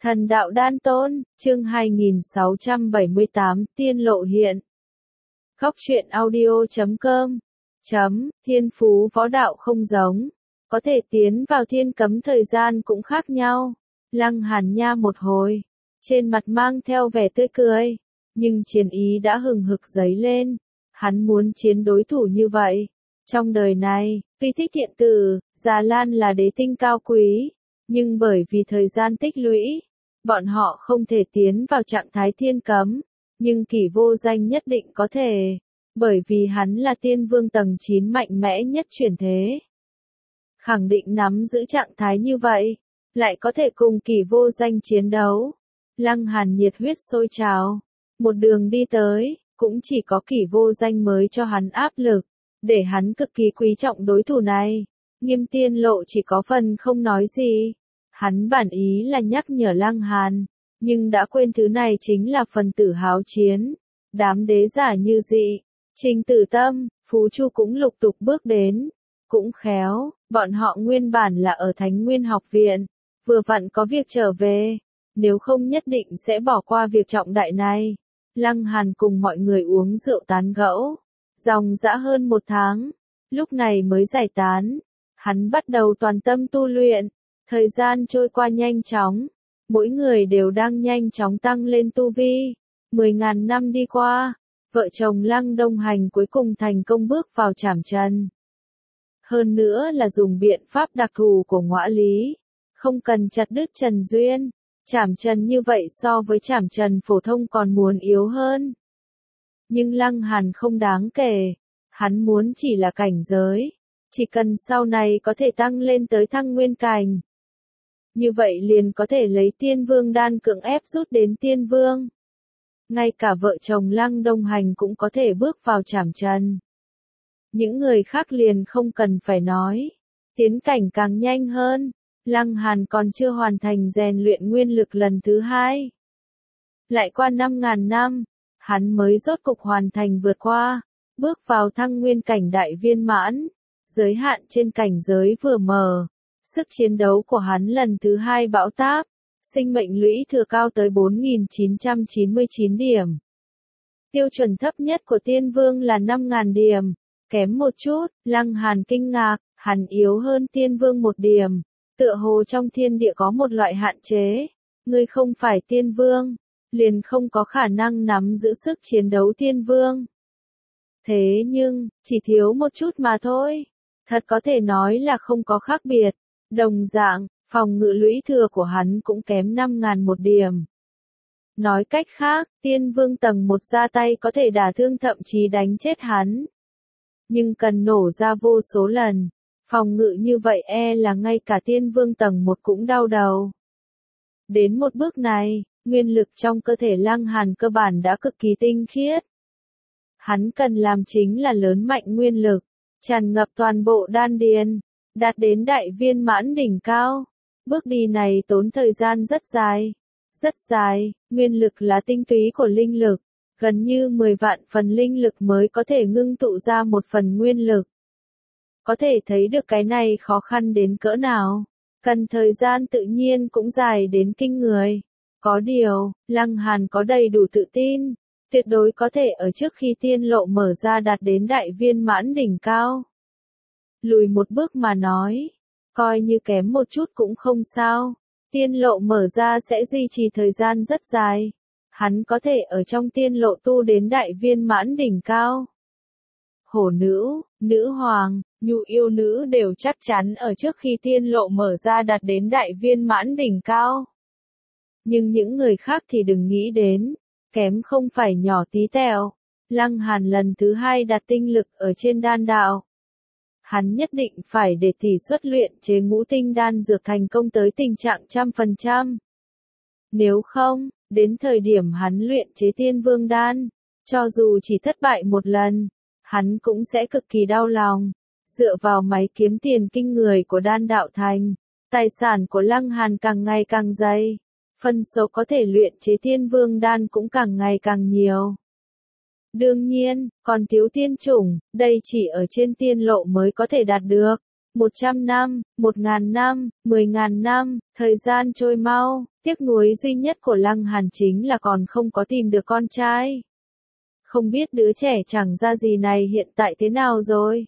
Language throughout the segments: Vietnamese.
Thần đạo đan tôn, chương 2678, tiên lộ hiện. Góc truyện audio.com. Thiên phú võ đạo không giống. Có thể tiến vào thiên cấm thời gian cũng khác nhau. Lăng Hàn Nha một hồi. Trên mặt mang theo vẻ tươi cười. Nhưng chiến ý đã hừng hực dấy lên. Hắn muốn chiến đối thủ như vậy. Trong đời này, tuy thích thiện tử, Già Lan là đế tinh cao quý. Nhưng bởi vì thời gian tích lũy, bọn họ không thể tiến vào trạng thái thiên cấm, nhưng Kỷ Vô Danh nhất định có thể, bởi vì hắn là tiên vương tầng 9 mạnh mẽ nhất chuyển thế. Khẳng định nắm giữ trạng thái như vậy, lại có thể cùng Kỷ Vô Danh chiến đấu. Lăng Hàn nhiệt huyết sôi trào, một đường đi tới, cũng chỉ có Kỷ Vô Danh mới cho hắn áp lực, để hắn cực kỳ quý trọng đối thủ này. Nghiêm Tiên Lộ chỉ có phần không nói gì. Hắn bản ý là nhắc nhở Lăng Hàn, nhưng đã quên thứ này chính là phần tử háo chiến. Đám đế giả như dị, Trình Tử Tâm, Phú Chu cũng lục tục bước đến. Cũng khéo, bọn họ nguyên bản là ở Thánh Nguyên học viện, vừa vặn có việc trở về, nếu không nhất định sẽ bỏ qua việc trọng đại này. Lăng Hàn cùng mọi người uống rượu tán gẫu, dòng dã hơn 1 tháng, lúc này mới giải tán. Hắn bắt đầu toàn tâm tu luyện. Thời gian trôi qua nhanh chóng, mỗi người đều đang nhanh chóng tăng lên tu vi. 10.000 năm đi qua, vợ chồng Lăng Đông Hành cuối cùng thành công bước vào Trảm Trần. Hơn nữa là dùng biện pháp đặc thù của Ngõa Lý, không cần chặt đứt Trần Duyên. Trảm Trần như vậy so với Trảm Trần phổ thông còn muốn yếu hơn. Nhưng Lăng Hàn không đáng kể, hắn muốn chỉ là cảnh giới, chỉ cần sau này có thể tăng lên tới Thăng Nguyên cảnh. Như vậy liền có thể lấy tiên vương đan cưỡng ép rút đến tiên vương. Ngay cả vợ chồng Lăng Đông Hành cũng có thể bước vào Trảm Trần. Những người khác liền không cần phải nói. Tiến cảnh càng nhanh hơn. Lăng Hàn còn chưa hoàn thành rèn luyện nguyên lực lần thứ 2. Lại qua 5.000 năm, hắn mới rốt cục hoàn thành vượt qua, bước vào Thăng Nguyên cảnh đại viên mãn. Giới hạn trên cảnh giới vừa mở. Sức chiến đấu của hắn lần thứ 2 bão táp, sinh mệnh lũy thừa cao tới 4.999 điểm. Tiêu chuẩn thấp nhất của tiên vương là 5.000 điểm, kém một chút. Lăng Hàn kinh ngạc, hắn yếu hơn tiên vương 1 điểm. Tựa hồ trong thiên địa có một loại hạn chế, ngươi không phải tiên vương, liền không có khả năng nắm giữ sức chiến đấu tiên vương. Thế nhưng, chỉ thiếu một chút mà thôi, thật có thể nói là không có khác biệt. Đồng dạng, phòng ngự lũy thừa của hắn cũng kém 5.000 1 điểm. Nói cách khác, tiên vương tầng 1 ra tay có thể đả thương thậm chí đánh chết hắn. Nhưng cần nổ ra vô số lần. Phòng ngự như vậy là ngay cả tiên vương tầng 1 cũng đau đầu. Đến một bước này, nguyên lực trong cơ thể Lăng Hàn cơ bản đã cực kỳ tinh khiết. Hắn cần làm chính là lớn mạnh nguyên lực, tràn ngập toàn bộ đan điền, đạt đến đại viên mãn đỉnh cao. Bước đi này tốn thời gian rất dài. Rất dài, nguyên lực là tinh túy của linh lực. Gần như 10 vạn phần linh lực mới có thể ngưng tụ ra một phần nguyên lực. Có thể thấy được cái này khó khăn đến cỡ nào. Cần thời gian tự nhiên cũng dài đến kinh người. Có điều, Lăng Hàn có đầy đủ tự tin. Tuyệt đối có thể ở trước khi tiên lộ mở ra đạt đến đại viên mãn đỉnh cao. Lùi một bước mà nói, coi như kém một chút cũng không sao. Tiên lộ mở ra sẽ duy trì thời gian rất dài. Hắn có thể ở trong tiên lộ tu đến đại viên mãn đỉnh cao. Hổ nữ, nữ hoàng, nhu yêu nữ đều chắc chắn ở trước khi tiên lộ mở ra đạt đến đại viên mãn đỉnh cao. Nhưng những người khác thì đừng nghĩ đến, kém không phải nhỏ tí tẹo. Lăng Hàn lần thứ 2 đặt tinh lực ở trên đan đạo. Hắn nhất định phải để tỷ suất luyện chế ngũ tinh đan dược thành công tới tình trạng 100%. Nếu không, đến thời điểm hắn luyện chế tiên vương đan, cho dù chỉ thất bại một lần, hắn cũng sẽ cực kỳ đau lòng. Dựa vào máy kiếm tiền kinh người của đan đạo thành, tài sản của Lăng Hàn càng ngày càng dày. Phân số có thể luyện chế tiên vương đan cũng càng ngày càng nhiều. Đương nhiên, còn thiếu tiên chủng, đây chỉ ở trên tiên lộ mới có thể đạt được. 100 năm, 1000 năm, 10.000 năm, thời gian trôi mau, tiếc nuối duy nhất của Lăng Hàn chính là còn không có tìm được con trai. Không biết đứa trẻ chẳng ra gì này hiện tại thế nào rồi.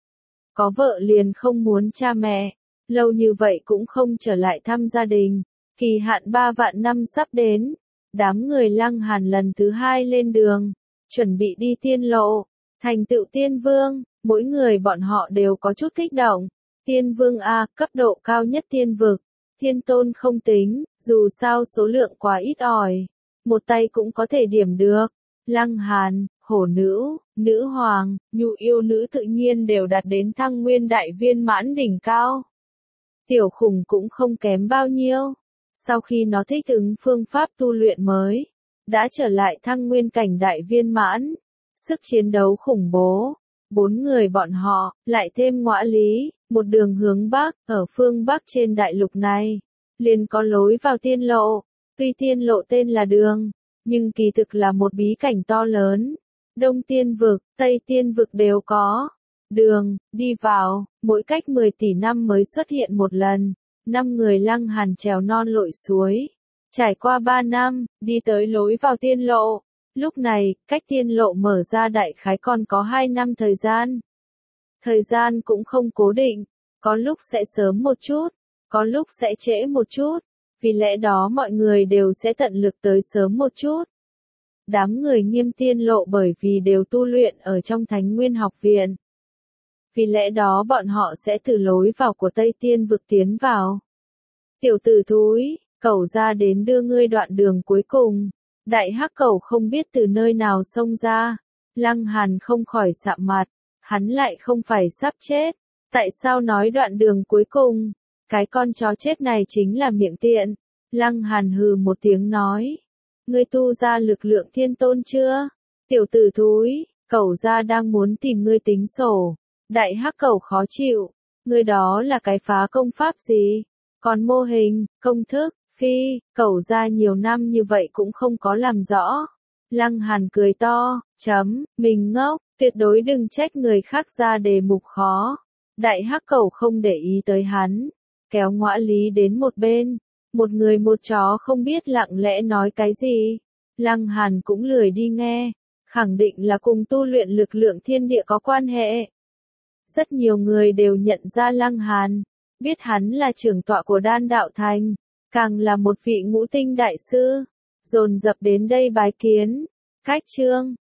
Có vợ liền không muốn cha mẹ, lâu như vậy cũng không trở lại thăm gia đình, kỳ hạn 3 vạn năm sắp đến, đám người Lăng Hàn lần thứ 2 lên đường, chuẩn bị đi tiên lộ, thành tựu tiên vương, mỗi người bọn họ đều có chút kích động, tiên vương A, cấp độ cao nhất tiên vực, thiên tôn không tính, dù sao số lượng quá ít ỏi, một tay cũng có thể điểm được, Lăng Hàn, hổ nữ, nữ hoàng, nhu yêu nữ tự nhiên đều đạt đến thăng nguyên đại viên mãn đỉnh cao. Tiểu khủng cũng không kém bao nhiêu. Sau khi nó thích ứng phương pháp tu luyện mới, đã trở lại thăng nguyên cảnh đại viên mãn. Sức chiến đấu khủng bố. 4 người bọn họ, lại thêm Ngõa Lý, một đường hướng Bắc, ở phương Bắc trên đại lục này, liền có lối vào tiên lộ. Tuy tiên lộ tên là đường, nhưng kỳ thực là một bí cảnh to lớn. Đông tiên vực, Tây tiên vực đều có. Đường, đi vào, mỗi cách 10 tỷ năm mới xuất hiện một lần. 5 người Lăng Hàn trèo non lội suối. Trải qua 3 năm, đi tới lối vào tiên lộ. Lúc này, cách tiên lộ mở ra đại khái còn có 2 năm thời gian. Thời gian cũng không cố định, có lúc sẽ sớm một chút, có lúc sẽ trễ một chút. Vì lẽ đó mọi người đều sẽ tận lực tới sớm một chút. Đám người Nghiêm tiên lộ bởi vì đều tu luyện ở trong Thánh Nguyên học viện. Vì lẽ đó bọn họ sẽ từ lối vào của Tây Tiên vực tiến vào. Tiểu tử thúi, cẩu ra đến đưa ngươi đoạn đường cuối cùng. Đại hắc cẩu không biết từ nơi nào xông ra. Lăng Hàn không khỏi sạm mặt. Hắn lại không phải sắp chết. Tại sao nói đoạn đường cuối cùng? Cái con chó chết này chính là miệng tiện. Lăng Hàn hừ một tiếng nói. Ngươi tu ra lực lượng thiên tôn chưa? Tiểu tử thúi, cẩu ra đang muốn tìm ngươi tính sổ. Đại hắc cẩu khó chịu. Ngươi đó là cái phá công pháp gì? Còn mô hình, công thức, phi, cẩu ra nhiều năm như vậy cũng không có làm rõ. Lăng Hàn cười to, mình ngốc, tuyệt đối đừng trách người khác ra đề mục khó. Đại hắc cẩu không để ý tới hắn, kéo Ngõa Lý đến một bên. Một người một chó không biết lặng lẽ nói cái gì. Lăng Hàn cũng lười đi nghe, khẳng định là cùng tu luyện lực lượng thiên địa có quan hệ. Rất nhiều người đều nhận ra Lăng Hàn, biết hắn là trưởng tọa của Đan Đạo Thành, càng là một vị ngũ tinh đại sư, dồn dập đến đây bái kiến. Cách chương